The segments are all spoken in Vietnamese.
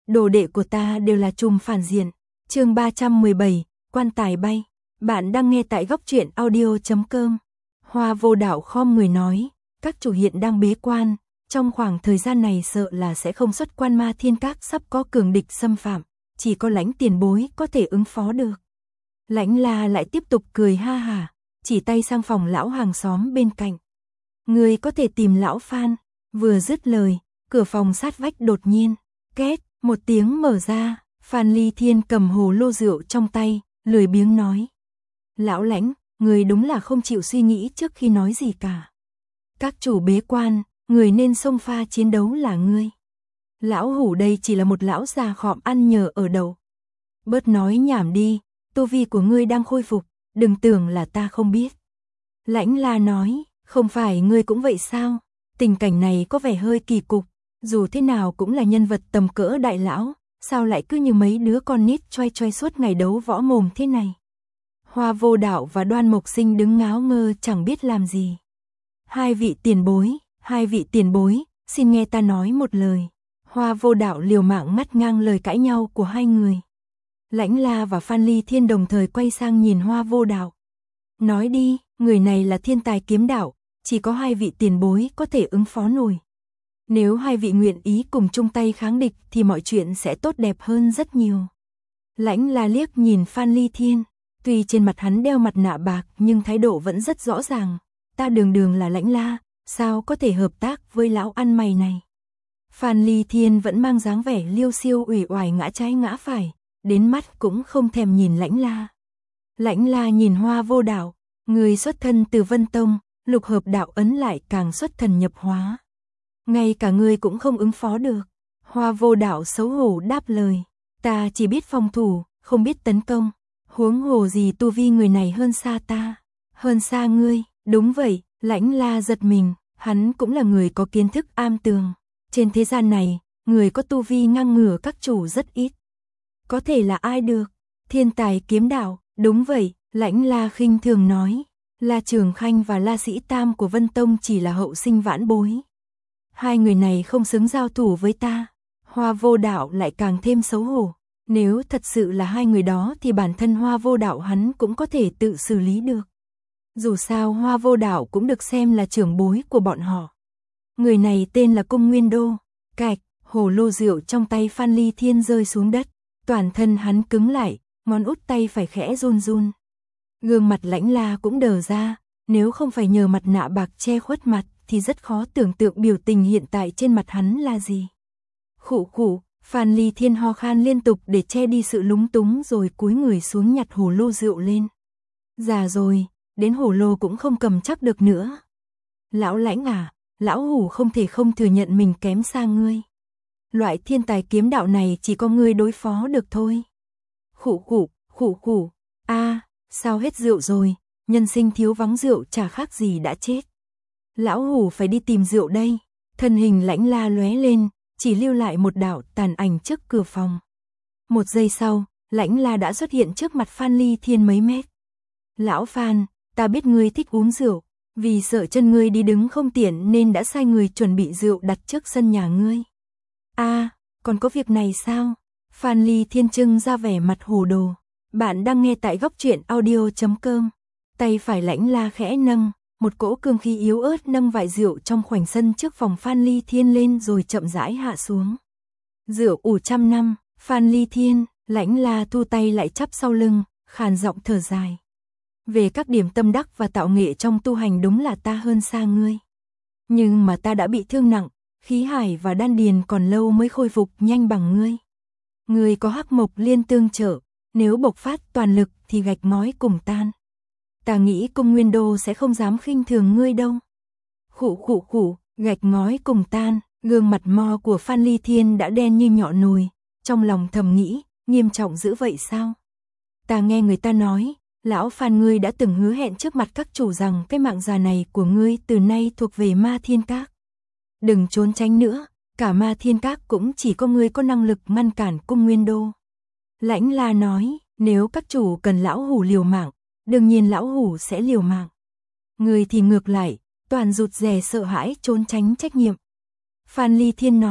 đồ đệ của ta đều là trùm phản diện. Chương 317, quan tài bay. Bạn đang nghe tại góc truyện audio.com. Hoa Vô Đạo khom người nói, các chủ hiện đang bế quan, trong khoảng thời gian này sợ là sẽ không xuất quan, Ma Thiên Các sắp có cường địch xâm phạm, chỉ có Lãnh tiền bối có thể ứng phó được. Lãnh La lại tiếp tục cười ha hả, chỉ tay sang phòng lão hàng xóm bên cạnh. Người có thể tìm lão Phan. Vừa dứt lời, cửa phòng sát vách đột nhiên, két, một tiếng mở ra, Phan Ly Thiên cầm hồ lô rượu trong tay, lười biếng nói. Lão Lãnh, người đúng là không chịu suy nghĩ trước khi nói gì cả. Các chủ bế quan, người nên xông pha chiến đấu là ngươi. Lão Hủ đây chỉ là một lão già khọm ăn nhờ ở đậu. Bớt nói nhảm đi, tu vi của ngươi đang khôi phục, đừng tưởng là ta không biết. Lãnh La nói, không phải ngươi cũng vậy sao? Tình cảnh này có vẻ hơi kỳ cục, dù thế nào cũng là nhân vật tầm cỡ đại lão, sao lại cứ như mấy đứa con nít choai choai suốt ngày đấu võ mồm thế này? Hoa Vô Đạo và Đoan Mộc Sinh đứng ngáo ngơ chẳng biết làm gì. Hai vị tiền bối, xin nghe ta nói một lời. Hoa Vô Đạo liều mạng ngắt ngang lời cãi nhau của hai người. Lãnh La và Phan Ly Thiên đồng thời quay sang nhìn Hoa Vô Đạo. Nói đi, người này là thiên tài kiếm đạo, chỉ có hai vị tiền bối có thể ứng phó nổi. Nếu hai vị nguyện ý cùng chung tay kháng địch thì mọi chuyện sẽ tốt đẹp hơn rất nhiều. Lãnh La liếc nhìn Phan Ly Thiên, tuy trên mặt hắn đeo mặt nạ bạc nhưng thái độ vẫn rất rõ ràng. Ta đường là Lãnh La, sao có thể hợp tác với lão ăn mày này? Phan Ly Thiên vẫn mang dáng vẻ liêu xiêu uể oải ngã trái ngã phải, đến mắt cũng không thèm nhìn Lãnh La. Lãnh La nhìn Hoa Vô Đạo, người xuất thân từ Vân Tông, lục hợp đạo ấn lại càng xuất thần nhập hóa. Ngay cả ngươi cũng không ứng phó được. Hoa Vô Đạo xấu hổ đáp lời, ta chỉ biết phòng thủ, không biết tấn công. Huống hồ gì tu vi người này hơn xa ta, hơn xa ngươi. Đúng vậy, Lãnh La giật mình, hắn cũng là người có kiến thức am tường. Trên thế gian này, người có tu vi ngang ngửa các chủ rất ít. Có thể là ai được? Thiên tài kiếm đạo, đúng vậy, Lãnh La khinh thường nói. La Trường Khanh và La Sĩ Tam của Vân Tông chỉ là hậu sinh vãn bối. Hai người này không xứng giao thủ với ta. Hoa Vô Đạo lại càng thêm xấu hổ. Nếu thật sự là hai người đó thì bản thân Hoa Vô Đạo hắn cũng có thể tự xử lý được. Dù sao Hoa Vô Đạo cũng được xem là trưởng bối của bọn họ. Người này tên là Cung Nguyên Đô. Cạch, hồ lô rượu trong tay Phan Ly Thiên rơi xuống đất. Toàn thân hắn cứng lại, ngón út tay phải khẽ run run. Gương mặt Lãnh La cũng đờ ra, nếu không phải nhờ mặt nạ bạc che khuất mặt thì rất khó tưởng tượng biểu tình hiện tại trên mặt hắn là gì. Khụ khụ, Phan Ly Thiên ho khan liên tục để che đi sự lúng túng rồi cúi người xuống nhặt hồ lô rượu lên. Già rồi, đến hồ lô cũng không cầm chắc được nữa. Lão Lãnh à, lão Hủ không thể không thừa nhận mình kém xa ngươi. Loại thiên tài kiếm đạo này chỉ có ngươi đối phó được thôi. Khụ khụ, sao hết rượu rồi, nhân sinh thiếu vắng rượu chả khác gì đã chết. Lão Hủ phải đi tìm rượu đây. Thân hình Lãnh La lóe lên, chỉ lưu lại một đạo tàn ảnh trước cửa phòng. Một giây sau, Lãnh La đã xuất hiện trước mặt Phan Ly Thiên mấy mét. Lão Phan, ta biết ngươi thích uống rượu, vì sợ chân ngươi đi đứng không tiện nên đã sai người chuẩn bị rượu đặt trước sân nhà ngươi. Còn có việc này sao? Phan Ly Thiên trưng ra vẻ mặt hồ đồ. Bạn đang nghe tại góc truyện audio.com. Tay phải Lãnh La khẽ nâng, một cỗ cương khí yếu ớt nâng vại rượu trong khoảnh sân trước phòng Phan Ly Thiên lên rồi chậm rãi hạ xuống. Rượu ủ trăm năm, Phan Ly Thiên, Lãnh La thu tay lại chắp sau lưng, khàn giọng thở dài. Về các điểm tâm đắc và tạo nghệ trong tu hành đúng là ta hơn xa ngươi. Nhưng mà ta đã bị thương nặng, khí hải và đan điền còn lâu mới khôi phục nhanh bằng ngươi. Ngươi có hắc mộc liên tương trợ, nếu bộc phát toàn lực thì gạch ngói cùng tan. Ta nghĩ Cung Nguyên Đô sẽ không dám khinh thường ngươi đâu. Khụ, gạch ngói cùng tan, gương mặt mo của Phan Ly Thiên đã đen như nhọ nồi, trong lòng thầm nghĩ, nghiêm trọng dữ vậy sao? Ta nghe người ta nói, lão Phan ngươi đã từng hứa hẹn trước mặt các chủ rằng cái mạng già này của ngươi từ nay thuộc về Ma Thiên Các. Đừng trốn tránh nữa, cả Ma Thiên Các cũng chỉ có ngươi có năng lực ngăn cản Cung Nguyên Đô. Lãnh La nói, nếu các chủ cần lão Hủ liều mạng, đương nhiên lão Hủ sẽ liều mạng. Ngươi thì ngược lại, toàn rụt rè sợ hãi trốn tránh trách nhiệm. Phan Ly Thiên nói,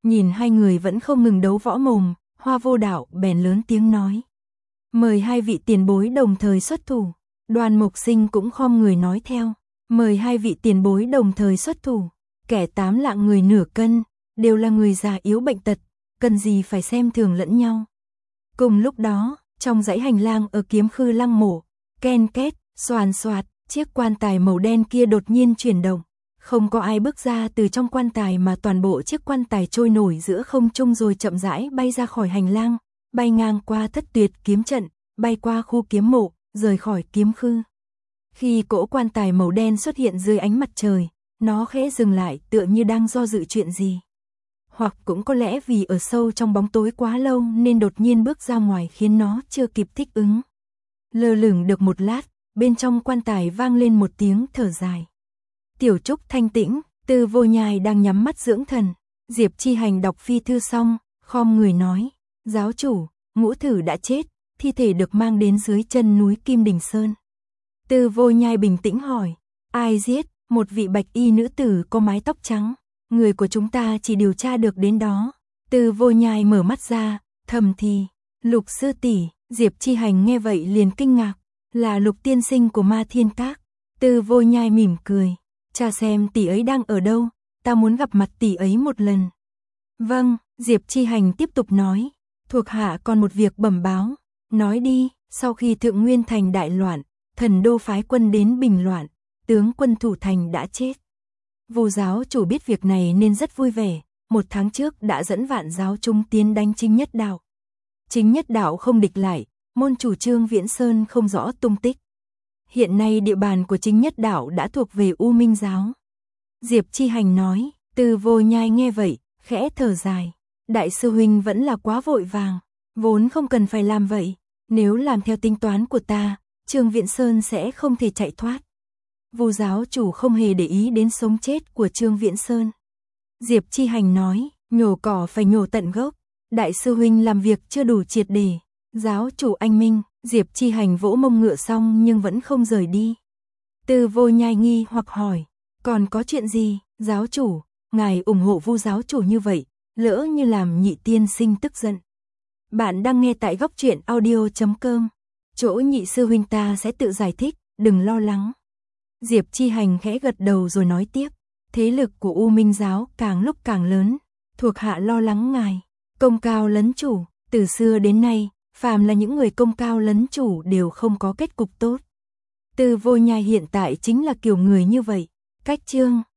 Nhìn hai người vẫn không ngừng đấu võ mồm, Hoa Vô Đạo bèn lớn tiếng nói. Mời hai vị tiền bối đồng thời xuất thủ. Đoàn Mộc Sinh cũng khom người nói theo. Mời hai vị tiền bối đồng thời xuất thủ. Kẻ 8 lạng người nửa cân, đều là người già yếu bệnh tật, cần gì phải xem thường lẫn nhau. Cùng lúc đó, trong dãy hành lang ở Kiếm Khư Lăng Mộ, ken két, xoàn xoạt, chiếc quan tài màu đen kia đột nhiên chuyển động. Không có ai bước ra từ trong quan tài mà toàn bộ chiếc quan tài trôi nổi giữa không trung rồi chậm rãi bay ra khỏi hành lang, bay ngang qua Thất Tuyệt kiếm trận, bay qua khu kiếm mộ, rời khỏi Kiếm Khư. Khi cỗ quan tài màu đen xuất hiện dưới ánh mặt trời, nó khẽ dừng lại tựa như đang do dự chuyện gì. Hoặc cũng có lẽ vì ở sâu trong bóng tối quá lâu nên đột nhiên bước ra ngoài khiến nó chưa kịp thích ứng. Lơ lửng được một lát, bên trong quan tài vang lên một tiếng thở dài. Tiểu Trúc thanh tĩnh, Tư Vô Nhai đang nhắm mắt dưỡng thần. Diệp Chi Hành đọc phi thư xong, khom người nói, giáo chủ, Ngũ Thử đã chết, thi thể được mang đến dưới chân núi Kim Đình Sơn. Tư Vô Nhai bình tĩnh hỏi, ai giết? Một vị bạch y nữ tử có mái tóc trắng. Người của chúng ta chỉ điều tra được đến đó. Tư Vô Nhai mở mắt ra, thầm thì, Lục sư tỷ. Diệp Chi Hành nghe vậy liền kinh ngạc, là Lục tiên sinh của Ma Thiên Các. Tư Vô Nhai mỉm cười, cha xem tỷ ấy đang ở đâu, ta muốn gặp mặt tỷ ấy một lần. Vâng, Diệp Chi Hành tiếp tục nói, thuộc hạ còn một việc bẩm báo. Nói đi. Sau khi Thượng Nguyên Thành đại loạn, Thần Đô phái quân đến bình loạn, tướng quân thủ thành đã chết. Vu giáo chủ biết việc này nên rất vui vẻ, 1 tháng trước đã dẫn vạn giáo chúng tiến đánh Chính Nhất Đạo. Chính Nhất Đạo không địch lại, môn chủ Trương Viễn Sơn không rõ tung tích. Hiện nay địa bàn của Chính Nhất Đạo đã thuộc về U Minh giáo. Diệp Chi Hành nói. Tư Vô Nhai nghe vậy, khẽ thở dài. Đại sư huynh vẫn là quá vội vàng, vốn không cần phải làm vậy. Nếu làm theo tính toán của ta, Trương Viễn Sơn sẽ không thể chạy thoát. Vu giáo chủ không hề để ý đến sống chết của Trương Viễn Sơn. Diệp Chi Hành nói, nhổ cỏ phải nhổ tận gốc. Đại sư huynh làm việc chưa đủ triệt để. Giáo chủ anh minh. Diệp Chi Hành vỗ mông ngựa xong nhưng vẫn không rời đi. Tư Vô Nhai nghi hoặc hỏi, còn có chuyện gì? Giáo chủ, ngài ủng hộ Vu giáo chủ như vậy, lỡ như làm Nhị tiên sinh tức giận. Bạn đang nghe tại Góc Truyện Audio.com. Chỗ Nhị sư huynh ta sẽ tự giải thích, đừng lo lắng. Diệp Chi Hành khẽ gật đầu rồi nói tiếp, thế lực của U Minh giáo càng lúc càng lớn, thuộc hạ lo lắng ngài, công cao lấn chủ, từ xưa đến nay, phàm là những người công cao lấn chủ đều không có kết cục tốt. Tư Vô Nhai hiện tại chính là kiểu người như vậy. Cách chương